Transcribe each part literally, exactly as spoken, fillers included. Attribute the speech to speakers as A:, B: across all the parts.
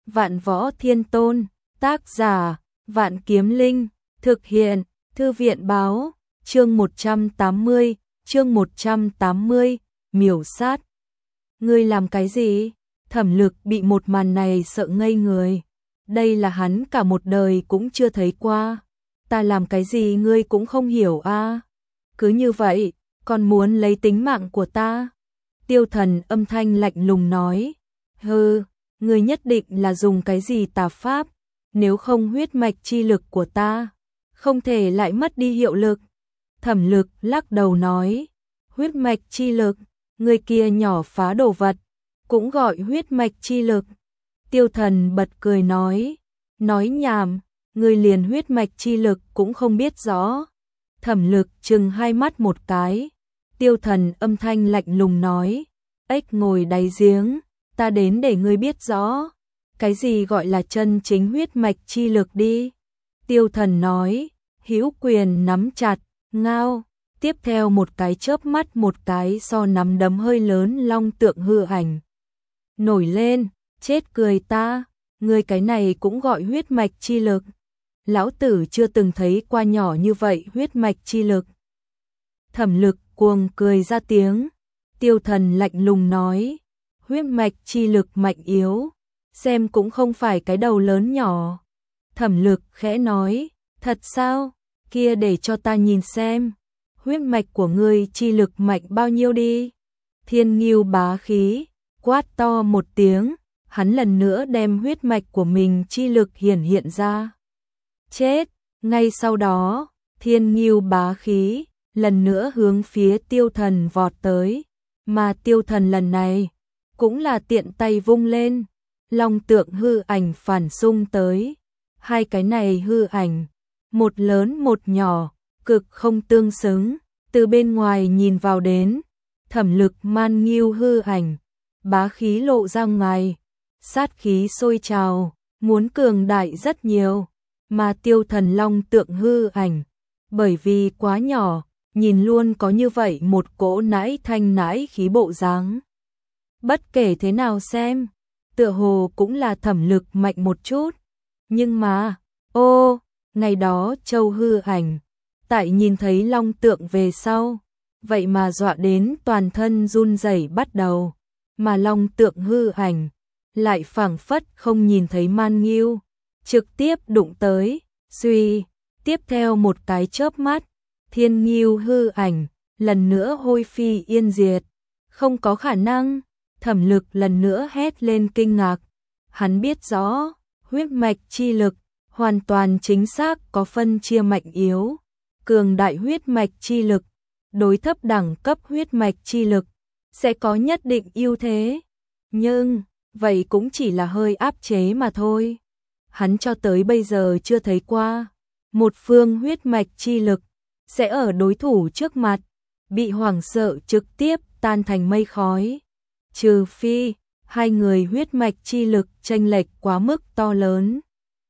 A: Vạn Võ Thiên Tôn, tác giả, Vạn Kiếm Linh, thực hiện, Thư viện báo, chương một trăm tám mươi, chương một trăm tám mươi, miểu sát. Ngươi làm cái gì? Thẩm Lực bị một màn này sợ ngây người. Đây là hắn cả một đời cũng chưa thấy qua. Ta làm cái gì ngươi cũng không hiểu a? À? Cứ như vậy, còn muốn lấy tính mạng của ta? Tiêu Thần âm thanh lạnh lùng nói. Hừ, ngươi nhất định là dùng cái gì tà pháp, nếu không huyết mạch chi lực của ta không thể lại mất đi hiệu lực. Thẩm Lực lắc đầu nói, huyết mạch chi lực, người kia nhỏ phá đồ vật, cũng gọi huyết mạch chi lực. Tiêu Thần bật cười nói, nói nhảm, người liền huyết mạch chi lực cũng không biết rõ. Thẩm Lực trừng hai mắt một cái. Tiêu Thần âm thanh lạnh lùng nói, ếch ngồi đáy giếng, ta đến để ngươi biết rõ cái gì gọi là chân chính huyết mạch chi lực đi. Tiêu Thần nói, hữu quyền nắm chặt, ngao. Tiếp theo một cái chớp mắt một cái so nắm đấm hơi lớn long tượng hư ảnh nổi lên. Chết cười ta, ngươi cái này cũng gọi huyết mạch chi lực? Lão tử chưa từng thấy qua nhỏ như vậy huyết mạch chi lực. Thẩm Lực cuồng cười ra tiếng. Tiêu Thần lạnh lùng nói, huyết mạch chi lực mạnh yếu, xem cũng không phải cái đầu lớn nhỏ. Thẩm Lực khẽ nói, thật sao? Kia để cho ta nhìn xem, huyết mạch của ngươi chi lực mạnh bao nhiêu đi. Thiên Ngưu bá khí, quát to một tiếng, hắn lần nữa đem huyết mạch của mình chi lực hiển hiện ra. Chết, ngay sau đó, Thiên Ngưu bá khí, lần nữa hướng phía Tiêu Thần vọt tới, mà Tiêu Thần lần này, cũng là tiện tay vung lên, long tượng hư ảnh phản xung tới. Hai cái này hư ảnh, một lớn một nhỏ, cực không tương xứng, từ bên ngoài nhìn vào đến, Thẩm Lực man nghiêu hư ảnh, bá khí lộ ra ngoài, sát khí sôi trào, muốn cường đại rất nhiều, mà Tiêu Thần long tượng hư ảnh, bởi vì quá nhỏ, nhìn luôn có như vậy một cỗ nãi thanh nãi khí bộ dáng. Bất kể thế nào xem, tựa hồ cũng là Thẩm Lực mạnh một chút, nhưng mà, ô, ngày đó Châu hư ảnh, tại nhìn thấy long tượng về sau, vậy mà dọa đến toàn thân run rẩy bắt đầu, mà long tượng hư ảnh lại phảng phất không nhìn thấy man nghiêu, trực tiếp đụng tới, suy, tiếp theo một cái chớp mắt, Thiên Ngưu hư ảnh lần nữa hôi phi yên diệt. Không có khả năng. Thẩm Lực lần nữa hét lên kinh ngạc. Hắn biết rõ, huyết mạch chi lực hoàn toàn chính xác có phân chia mạnh yếu. Cường đại huyết mạch chi lực đối thấp đẳng cấp huyết mạch chi lực sẽ có nhất định ưu thế, nhưng vậy cũng chỉ là hơi áp chế mà thôi. Hắn cho tới bây giờ chưa thấy qua một phương huyết mạch chi lực sẽ ở đối thủ trước mặt bị hoảng sợ trực tiếp tan thành mây khói, trừ phi hai người huyết mạch chi lực chênh lệch quá mức to lớn.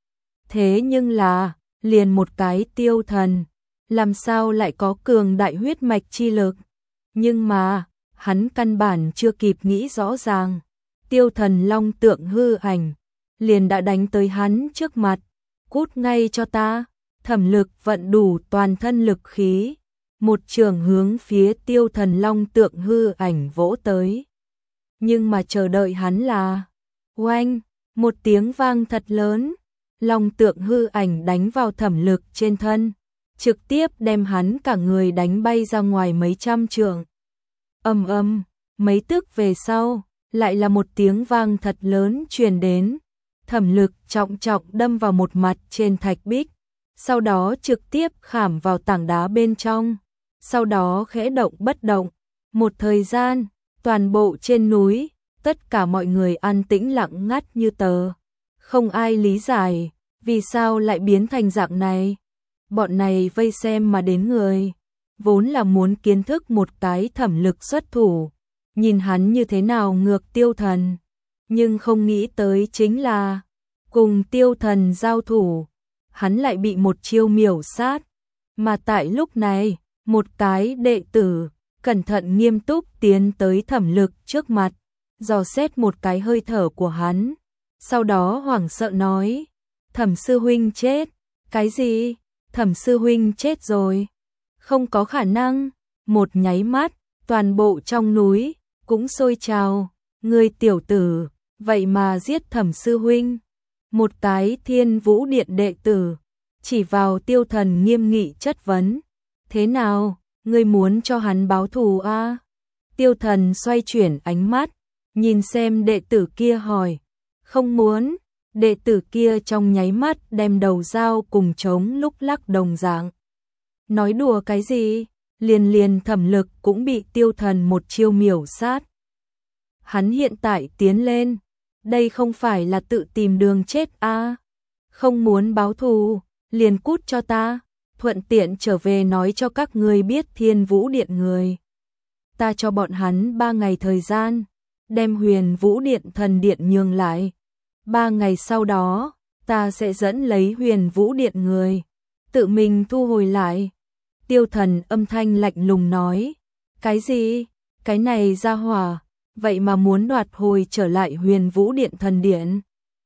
A: Thế nhưng là, liền một cái Tiêu Thần, làm sao lại có cường đại huyết mạch chi lực? Nhưng mà, hắn căn bản chưa kịp nghĩ rõ ràng, Tiêu Thần long tượng hư ảnh liền đã đánh tới hắn trước mặt. Cút ngay cho ta! Thẩm Lực vận đủ toàn thân lực khí, một trường hướng phía Tiêu Thần long tượng hư ảnh vỗ tới. Nhưng mà chờ đợi hắn là, oanh, một tiếng vang thật lớn, long tượng hư ảnh đánh vào Thẩm Lực trên thân, trực tiếp đem hắn cả người đánh bay ra ngoài mấy trăm trượng. Ầm ầm, mấy tức về sau, lại là một tiếng vang thật lớn truyền đến. Thẩm Lực trọng trọng đâm vào một mặt trên thạch bích, sau đó trực tiếp khảm vào tảng đá bên trong, sau đó khẽ động bất động. Một thời gian, toàn bộ trên núi, tất cả mọi người an tĩnh lặng ngắt như tờ. Không ai lý giải, vì sao lại biến thành dạng này. Bọn này vây xem mà đến người, vốn là muốn kiến thức một cái Thẩm Lực xuất thủ, nhìn hắn như thế nào ngược Tiêu Thần. Nhưng không nghĩ tới chính là, cùng Tiêu Thần giao thủ, hắn lại bị một chiêu miểu sát. Mà tại lúc này, một cái đệ tử, cẩn thận nghiêm túc tiến tới Thẩm Lực trước mặt, dò xét một cái hơi thở của hắn. sau đó hoảng sợ nói, Thẩm sư huynh chết. Cái gì? Thẩm sư huynh chết rồi? Không có khả năng. Một nháy mắt, toàn bộ trong núi cũng sôi trào, ngươi tiểu tử, vậy mà giết Thẩm sư huynh. Một cái Thiên Vũ Điện đệ tử chỉ vào Tiêu Thần nghiêm nghị chất vấn, thế nào, ngươi muốn cho hắn báo thù a? À? Tiêu Thần xoay chuyển ánh mắt, nhìn xem đệ tử kia hỏi, không muốn. Đệ tử kia trong nháy mắt đem đầu dao cùng trống lúc lắc đồng dạng. Nói đùa cái gì? Liền liền Thẩm Lực cũng bị Tiêu Thần một chiêu miểu sát. Hắn hiện tại tiến lên, đây không phải là tự tìm đường chết a? À? Không muốn báo thù, liền cút cho ta, thuận tiện trở về nói cho các ngươi biết Thiên Vũ Điện người. Ta cho bọn hắn ba ngày thời gian, đem Huyền Vũ Điện thần điện nhường lại. Ba ngày sau đó, ta sẽ dẫn lấy Huyền Vũ Điện người, tự mình thu hồi lại. Tiêu Thần âm thanh lạnh lùng nói, cái gì? Cái này ra hỏa, vậy mà muốn đoạt hồi trở lại Huyền Vũ Điện thần điện.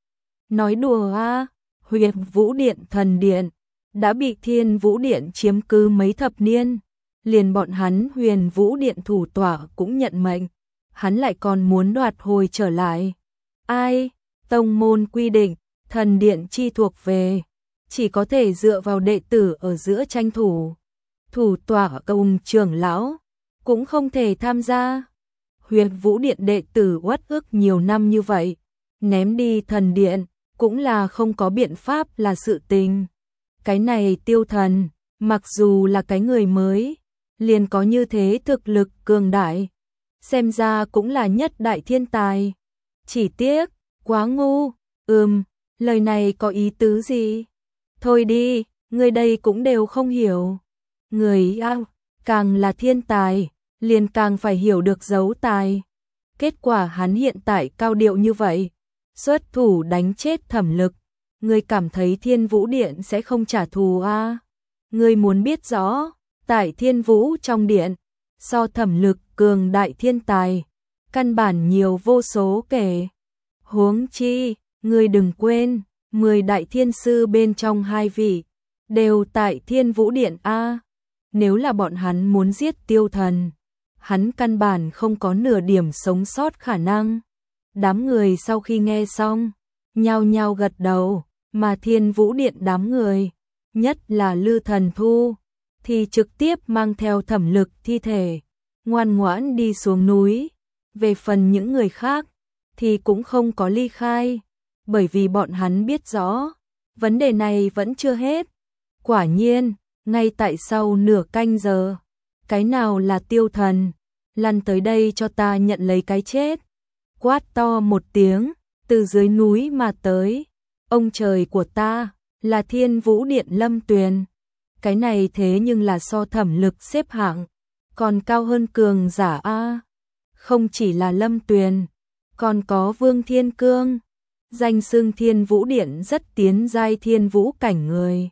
A: Nói đùa a? Huyền Vũ Điện thần điện đã bị Thiên Vũ Điện chiếm cứ mấy thập niên, liền bọn hắn Huyền Vũ Điện thủ tọa cũng nhận mệnh, hắn lại còn muốn đoạt hồi trở lại. Ai? Tông môn quy định, thần điện chi thuộc về, chỉ có thể dựa vào đệ tử ở giữa tranh thủ. Thủ tọa cùng trưởng lão cũng không thể tham gia. Huyền Vũ Điện đệ tử uất ức nhiều năm như vậy, ném đi thần điện cũng là không có biện pháp là sự tình. Cái này Tiêu Thần, mặc dù là cái người mới, liền có như thế thực lực cường đại, xem ra cũng là nhất đại thiên tài. Chỉ tiếc, quá ngu. Ừm, lời này có ý tứ gì? Thôi đi, người đây cũng đều không hiểu. Người ao, càng là thiên tài, liền càng phải hiểu được giấu tài. Kết quả hắn hiện tại cao điệu như vậy, xuất thủ đánh chết Thẩm Lực. Ngươi cảm thấy Thiên Vũ Điện sẽ không trả thù à? Ngươi muốn biết rõ, tại Thiên Vũ trong điện, so Thẩm Lực cường đại thiên tài, căn bản nhiều vô số kể. Huống chi, ngươi đừng quên, mười đại thiên sư bên trong hai vị, đều tại Thiên Vũ Điện a. Nếu là bọn hắn muốn giết Tiêu Thần, hắn căn bản không có nửa điểm sống sót khả năng. Đám người sau khi nghe xong, nhao nhao gật đầu, mà Thiên Vũ Điện đám người, nhất là Lư Thần Thu, thì trực tiếp mang theo Thẩm Lực thi thể, ngoan ngoãn đi xuống núi. Về phần những người khác, thì cũng không có ly khai, bởi vì bọn hắn biết rõ, vấn đề này vẫn chưa hết. Quả nhiên, ngay tại sau nửa canh giờ, cái nào là Tiêu Thần, lăn tới đây cho ta nhận lấy cái chết. Quát to một tiếng, từ dưới núi mà tới, ông trời của ta, là Thiên Vũ Điện Lâm Tuyền. Cái này thế nhưng là so Thẩm Lực xếp hạng, còn cao hơn cường giả a. Không chỉ là Lâm Tuyền, còn có Vương Thiên Cương, danh xưng Thiên Vũ Điện rất tiến giai thiên vũ cảnh người.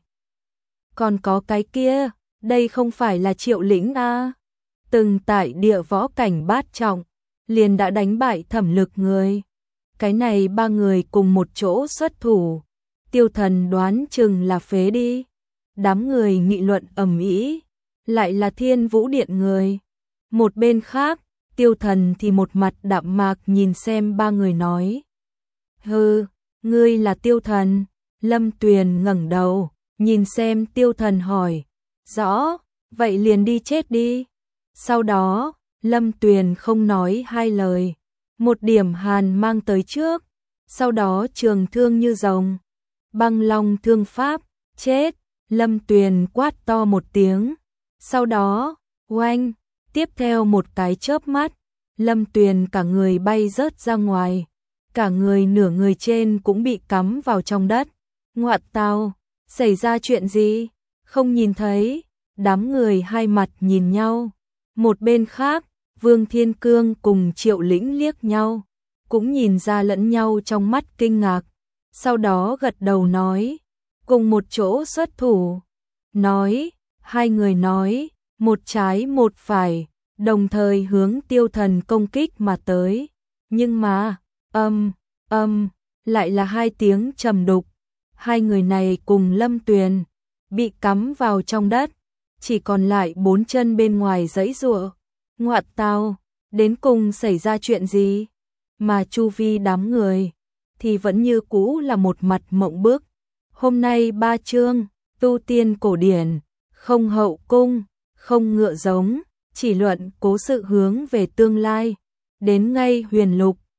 A: Còn có cái kia, đây không phải là Triệu Lĩnh a, từng tại địa võ cảnh bát trọng, liền đã đánh bại Thẩm Lực người. Cái này ba người cùng một chỗ xuất thủ, Tiêu Thần đoán chừng là phế đi. Đám người nghị luận ầm ĩ, lại là Thiên Vũ Điện người. Một bên khác, Tiêu Thần thì một mặt đạm mạc nhìn xem ba người nói, hừ, ngươi là Tiêu Thần? Lâm Tuyền ngẩng đầu, nhìn xem Tiêu Thần hỏi, rõ, vậy liền đi chết đi. Sau đó, Lâm Tuyền không nói hai lời, một điểm hàn mang tới trước, sau đó trường thương như rồng, băng long thương pháp, chết. Lâm Tuyền quát to một tiếng, sau đó, oanh, tiếp theo một cái chớp mắt, Lâm Tuyền cả người bay rớt ra ngoài, cả người nửa người trên cũng bị cắm vào trong đất. Ngoạn tào, xảy ra chuyện gì? Không nhìn thấy. Đám người hai mặt nhìn nhau. Một bên khác, Vương Thiên Cương cùng Triệu Lĩnh liếc nhau, cũng nhìn ra lẫn nhau trong mắt kinh ngạc. Sau đó gật đầu nói, cùng một chỗ xuất thủ. Nói, hai người nói, một trái một phải, đồng thời hướng Tiêu Thần công kích mà tới. Nhưng mà, âm, âm, lại là hai tiếng trầm đục. Hai người này cùng Lâm Tuyền bị cắm vào trong đất, chỉ còn lại bốn chân bên ngoài giãy giụa. Ngoạn tào, đến cùng xảy ra chuyện gì? Mà chu vi đám người thì vẫn như cũ là một mặt mộng bức. Hôm nay ba chương, tu tiên cổ điển, không hậu cung, không ngựa giống, chỉ luận cố sự hướng về tương lai. Đến ngay Huyền Lục,